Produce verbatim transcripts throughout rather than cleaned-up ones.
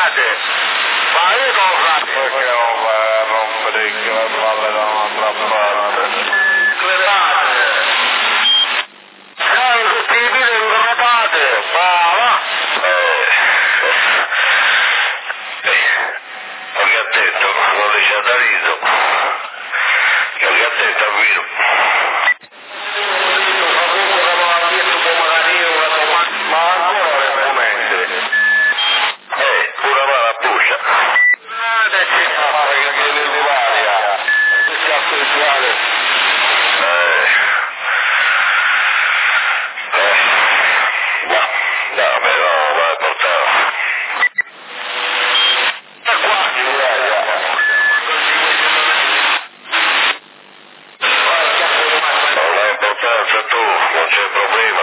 fate? Ma io non fate? Perché non va a rompere il palle da un'altra parte? Clevate! Sai che ti dite non rotate? Va, va! Eh... Ho che ha detto, non le c'ha da riso. Ho che ha detto, a vino. Ma ancora le momenti. Eh, pure la buccia. Ah, che fa, che le divaria. Che cazzo di suave. Eh. Eh. No, no, però, vai, portare. E qua, di divaria. Non ha importanza tu, non c'è problema.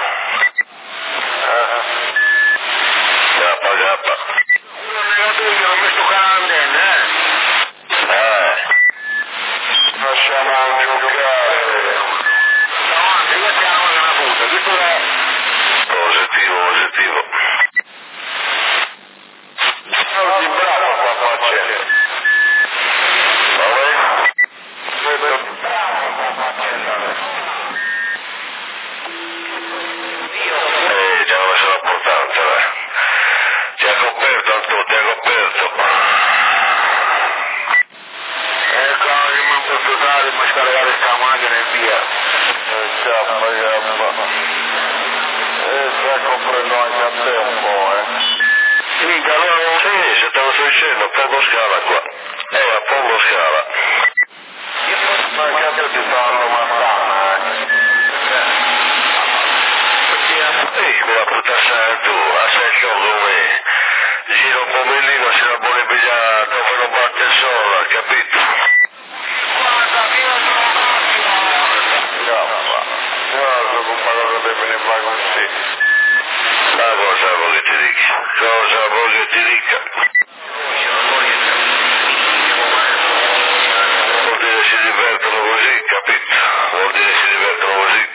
Eh? La pagata. Non è la tua, non mi sto candendo, eh? Eh. Lasciamo giocare. Davanti, io ti amo una puta, tutto è... Positivo, positivo. Oggi bravo a qua facendo. Vabbè? Eh, già non c'è l'importanza, eh. Ti ha coperto al tuo, ti ha coperto. Eh, claro, che non posso usare, ma scaricare questa macchina e via. Eh, ciappa, ciappa. Eh, sta comprendo anche a te un po', eh. Mica, allora non sei, se te lo sto dicendo, a poco scala qua. Eh, a poco scala. Ma che a te ti stanno mattana, eh. Ehi, me la puttana tu, a secchio come gira un pomellino, se la vuole pigliare dove non batte sola, capito? Guarda, io sono Cappa, io sono un paio di me ne va così. Ma cosa vuoi che ti dica? Cosa vuoi che ti dica? Vuol dire si divertono così, capito? Vuol dire si divertono così.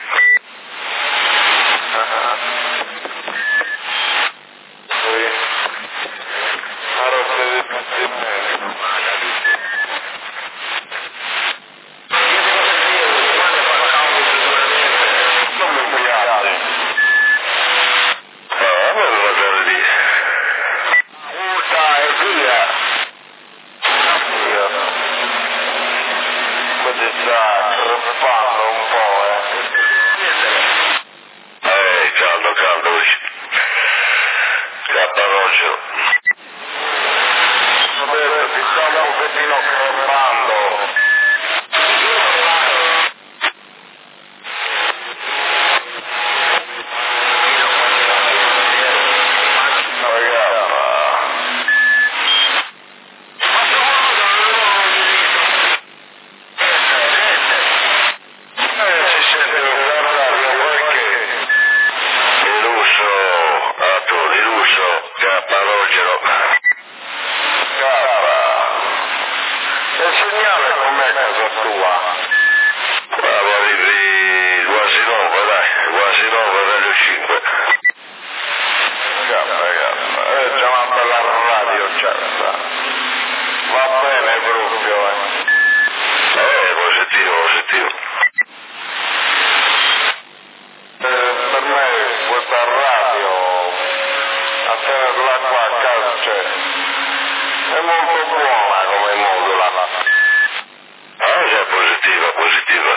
Eh, caldo, caldo oggi. Capparoggio. Vabbè, ti stavo un pochettino crepando. Il segnale com'è casa tua? Bravo, arrivi quasi nove, dai, quasi nove dalle cinque. Gamma, gamma, è già una bella radio, certo. Va bene proprio, eh. Eh, positivo, positivo. Eh, per me questa radio, a tenerla qua a casa, cioè, è molto buona come modula. Ah, già, positiva, positiva.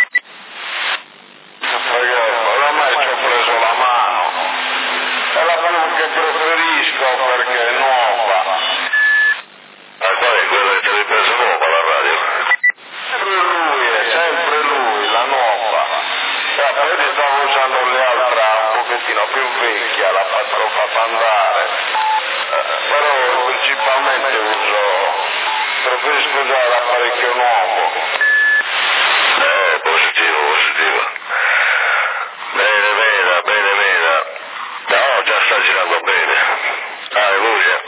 Ragazzi, oramai ci ho preso la mano. È la più che preferisco perché è nuova. Ah, qual è quella che ti hai preso nuova la radio? Sempre lui, è sempre lui, la nuova. Eh, poi ti stavo usando le altre un pochettino più vecchia, la fa troppo andare. Eh, però principalmente uso, preferisco usare l'apparecchio nuovo. Eh, positivo, positivo. Bene, bene, bene, bene. No, già sta girando bene. Alleluia.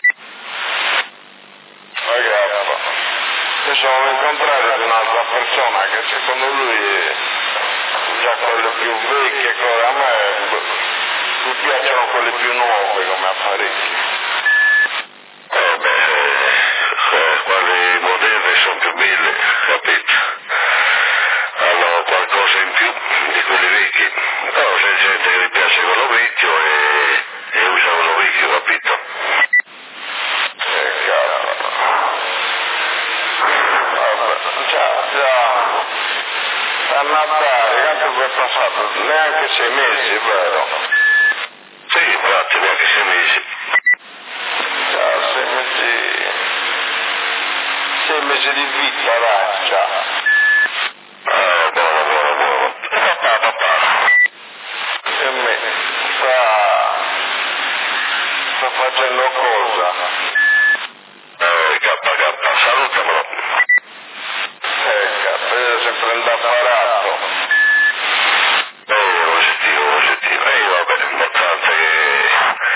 Ragazzi, io sono incontrato di un'altra persona che secondo lui è già quelle più vecchie, a me mi piacciono quelle più nuove come apparecchi. sei mesi, vero? Sì, infatti, neanche sei mesi. Già, sei mesi... sei mesi di vita, raggia. Ah, buono, buono, buono. E papà, papà. E me sta... sta facendo cosa? Eh, kappa, kappa, salutamelo. Eh, cazzo, io sempre in apparato. Eh, lo sentivo, lo sentivo. E io, vabbè, l'importante che...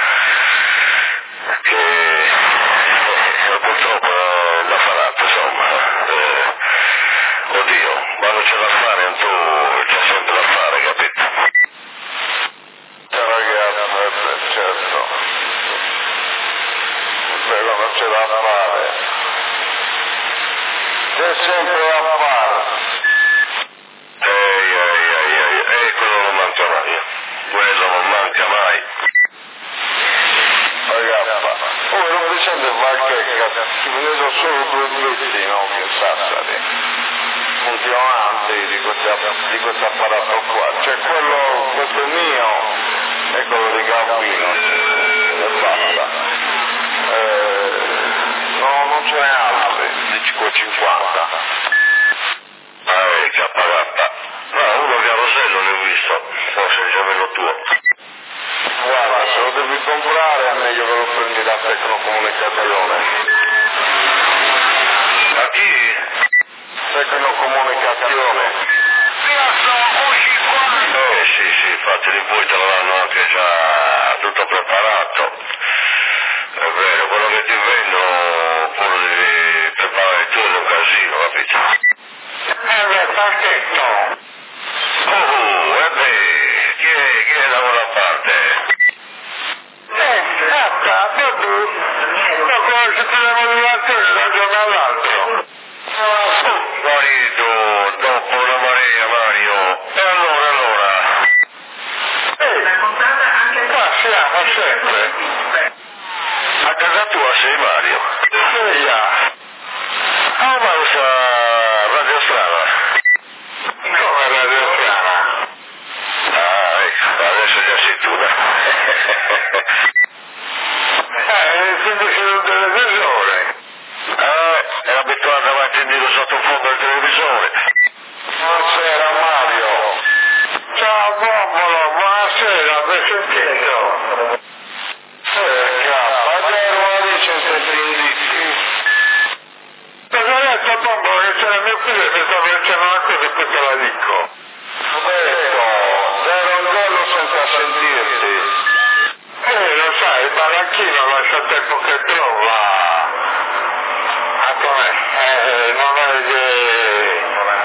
che... eh, purtroppo l'apparato, insomma. Eh, oddio, quando c'è da fare, tu c'è sempre da fare, capito? Ciao ragazzi, eh, certo. Beh, non c'è da fare. C'è sempre da fare. Ehi, ehi, ehi, ehi, e quello non manca mai. Quello non manca mai. Ragazzi, oh, non vi sente qualche cazzo? Ne sono solo due biglietti, no, che Sassari. Funzionanti di questo, di questo apparato qua. C'è quello, questo mio e quello di Gambino. E basta. Eh, no, non ce n'è altri di cinquanta. Eh, kappa, kappa. No, uno che a Rosello l'ho visto, forse il gemello tuo. Guarda, se lo devi comprare è meglio che lo prendi da Tecnocomunicazione. A chi? Tecnocomunicazione. Eh, sì, sì, infatti lì poi te lo danno anche già tutto preparato. È vero, quello che ti vendono poi lo devi preparare tu, è un casino, capito? Eh beh, perché no? Oh, e beh, chi è, chi è da quella parte? Eh, cazzo, dopo, dopo la settimana di motivazione da un giorno all'altro. Marito, dopo una marea, Mario. E allora, allora? Eh, qua siamo sempre. A casa tua sei, Mario? Sì, yeah. Ah, ma usa Radio Strada? Come Radio Strana? Ah, ecco, adesso già sei tu, dai. Eh, quindi sul televisore. Ah, è abituato davanti in giro sottofondo del televisore. Buonasera Mario. Ciao popolo, buonasera, vi sentito? Eh, cazzo, ero a dice sempre indizi. Cosa ha detto popolo che c'era mio figlio che sta facendo una cosa e poi te la dico? Ho detto, ero un giorno senza sentirti. Eh, lo sai, il baracchino lascia tempo che trova. A com'è? Eh, non è che...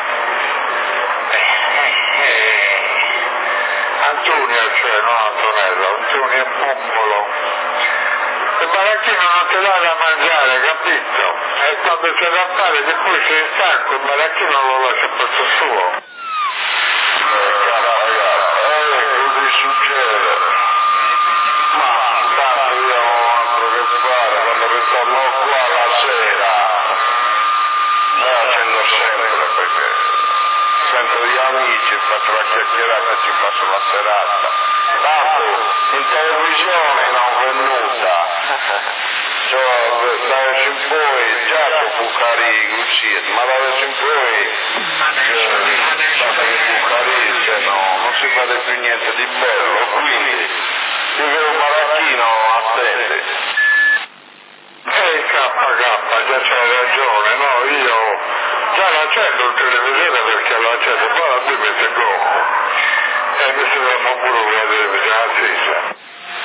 Antonio, cioè, no Antonello, Antonio è Pompolo. Il baracchino non ti dà da mangiare, capito? E quando c'è da fare, che poi sei stanco, il baracchino lo lascia per posto suo. Eh, ragazzi, eh, così succede. Ma, tanto io non ho altro che fare, quando ritorno qua la sera, me la accendo sempre perché... sento gli amici, faccio la chiacchierata e ci passo la serata. Tanto in televisione non venuta. Cioè, da adesso in poi, già che Bucari Gucciet, ma da adesso in poi, sapete che Bucari, cioè no, non si vede più niente di bello, quindi io vedo un baracchino attende. Ehi K K, già c'hai ragione, no, io già l'accendo il televisore perché lo accendo, poi la due mette gommo e mi sembra pure una televisione accesa.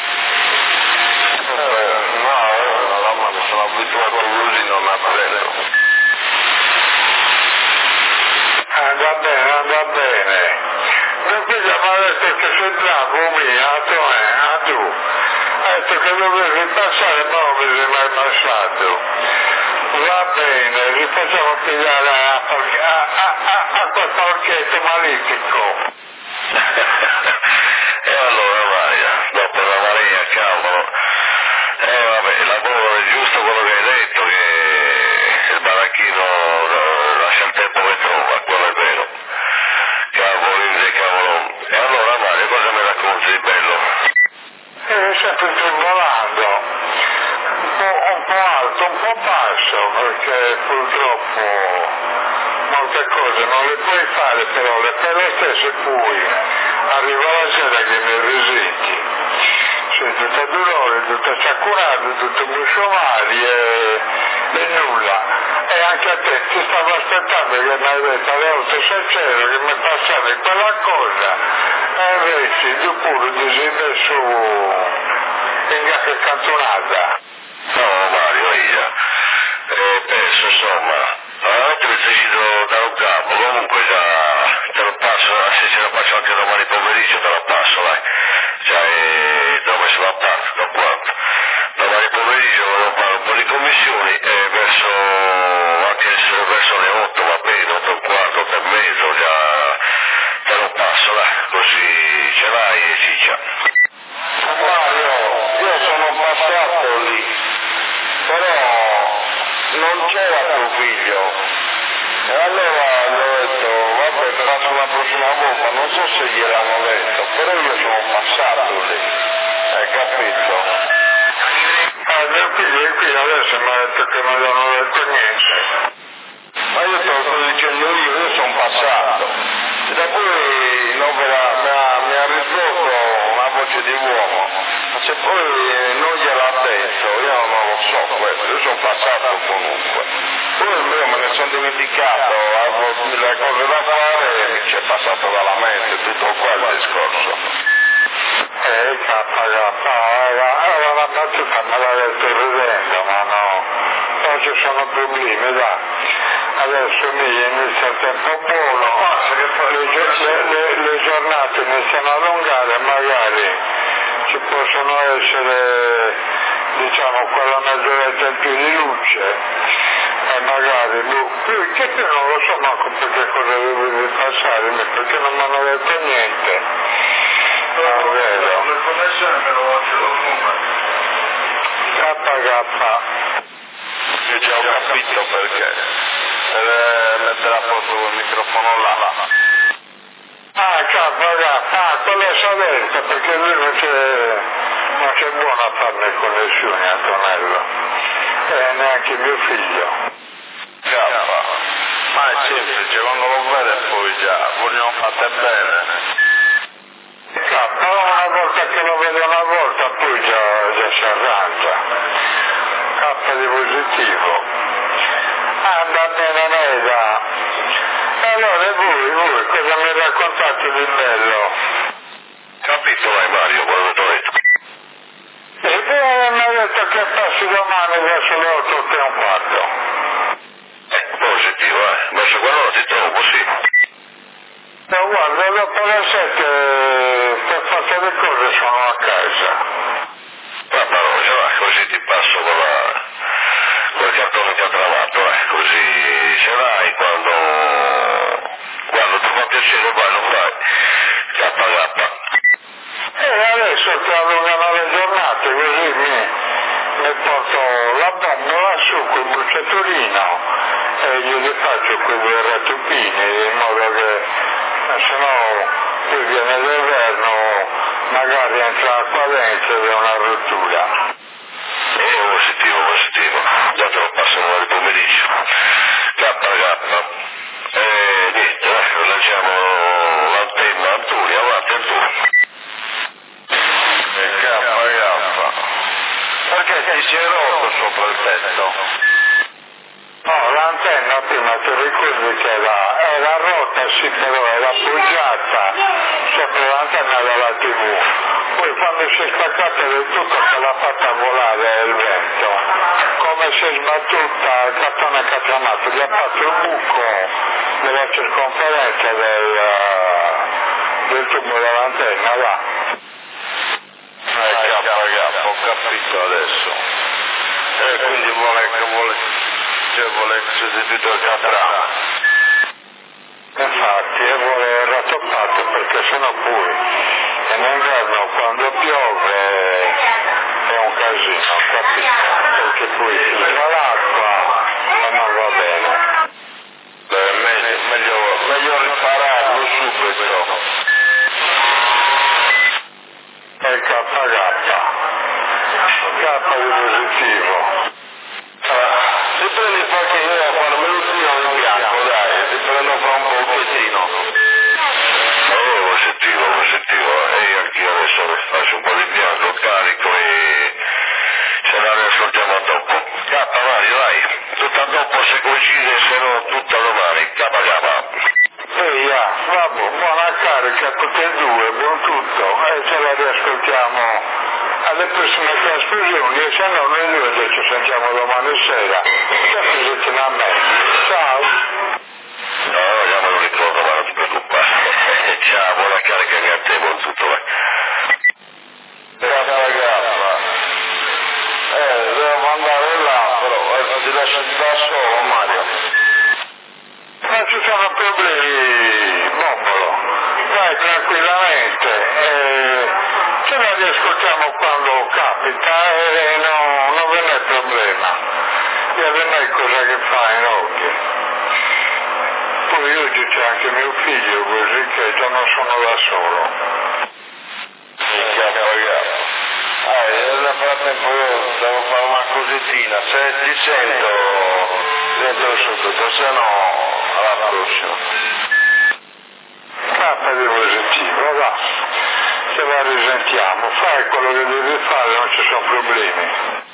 Eh, no, eh, la mamma sono abituato così, non apprendo. Anda bene, anda bene. Mio figlio mi ha detto che sei bravo, mia, a tu, eh, a tu. Ha detto che dovevi passare, ma non mi sei mai passato. Va bene, li facciamo pigliare a, a, a, a, a questo orchetto malefico. E allora, Mario, dopo la marea, cavolo. Eh, vabbè, il lavoro è giusto quello che hai detto, che il baracchino eh, lascia il tempo che trova, quello è vero. Cavolo, cavolo. E allora, Mario, cosa un po' basso perché purtroppo molte cose non le puoi fare, però le per lo stesso poi arriva la sera che mi risenti. Sei tutta dolore, tutta sciacquurata, tutto musciomali e, e nulla. E anche a te ti stavo aspettando che mi hai detto alle otto successo che mi passavi quella cosa e invece tu pure ti sei messo in qualche cantonata. No Mario, io eh, penso insomma, veramente mi decido da un capo, comunque già te lo passo, se ce la faccio anche domani pomeriggio te la passo, dai, cioè eh, dove si va a parte, da quanto? Domani pomeriggio devo fare un po' di commissioni e verso, anche se verso le otto va bene, otto e un quarto, otto e mezzo, già te lo passo, dai, così ce l'hai e ciccia. Mario, io sono passato lì, però non c'era tuo figlio. E allora gli ho detto, vabbè, passo la prossima volta, non so se gliel'hanno detto, però io sono passato lì, hai capito? Ah, mio figlio è qui adesso mi ha detto che non gli hanno detto niente. Ma io te lo sto dicendo io, io sono passato. E da poi non me la, mi, ha, mi ha risposto una voce di uomo. Ma se poi non gliel'ha detto, io non lo so questo, io sono passato comunque. Poi io me ne sono dimenticato, avevo mille cose da fare e mi ci è passato dalla mente tutto qua il discorso. Eh, cappa, cappa, era, era una battuta, me l'ha detto ridendo, ma no, non ci sono problemi, dai. Adesso mi inizia il tempo buono, le, le, le, le giornate iniziano a allungare e magari ci possono essere, diciamo, quella mezz'oretta in più di luce e magari, lui, che io non lo so manco perché cosa devo passare, perché non mi hanno detto niente. Non vedo. Le connessioni me lo faccio K K. Io già ho capito perché. Per mettere a posto quel microfono là. Ah, K K, ah, quello salenza, perché lui non c'è, non c'è buono a farne connessioni, Antonello. E neanche mio figlio. K, ma è semplice, quando lo vede poi già, vogliono fatte bene. Però una volta che lo vede una volta poi già, già si arrangia. K di positivo. Anda bene Neda. E allora voi, voi, cosa mi raccontate di bello? Capito vai Mario, quello che ti ho detto. E poi mi ha detto che passi domani verso le otto e un quarto. Eh, positivo, eh, verso quello lo ti trovo, sì. Ma guarda, dopo le sette per forza di cose sono a casa. Ma però, ce l'hai, così ti passo quella, quel cartone che ho trovato, eh, così ce l'hai quando, quando ti fa piacere poi lo fai, K K. E adesso ti allungano le giornate, così mi, mi porto la bombola su quel bruciatorino e gli faccio quei due rattupini in modo che, se no poi viene l'inverno, magari entra acqua dentro ed è una rottura. Oh, positivo, positivo, già te lo passo nel pomeriggio. K K. E niente, eh, lanciamo l'antenna Antuni, avanti Antuni. E K K. Perché ti si è rotto sopra il tetto? No, l'antenna prima ti ricordi che era, era rotta, sì, però era appoggiata sopra l'antenna della tivù. Poi quando si è staccata del tutto se l'ha fatta volare il vento. Come si è sbattuta il cartone catramato, gli ha fatto il buco della circonferenza del, del tubo dell'antenna, va. Eh, K K, ho capito adesso. E quindi vuole che vuole, cioè vuole sostituire il catrame. Infatti, e vuole rattoppato perché sennò poi in inverno quando piove è un casino, capito? Perché poi filtra l'acqua e non va bene. Beh, meglio, meglio, meglio ripararlo subito. E K K. K di positivo. dopo se coincide, se no tutta domani, capa capa. Ehi, ah, vabbè, buona carica a tutti e due, buon tutto, e ce la riascoltiamo alle prossime trasfusioni, e se no noi due ci sentiamo domani sera. Sempre vicino a me. Ciao. No, io me lo ricordo, ma non ti preoccupare. Ciao, buona carica anche a te, buon tutto, vai. Grappa, grappa. Eh, devo andare là, però eh, ti lascio da solo, Mario. Non ci sono problemi, Bombolo. Vai tranquillamente. Eh, ce la riascoltiamo quando capita e no, non ve n'è problema. E a me è cosa che fai, no? Poi oggi c'è anche mio figlio, così che già non sono da solo. Ah, nel frattempo io devo fare una cosettina, se ti sento dentro subito, se no alla prossima. Cappa di positivo, va, se la risentiamo, fai quello che devi fare, non ci sono problemi.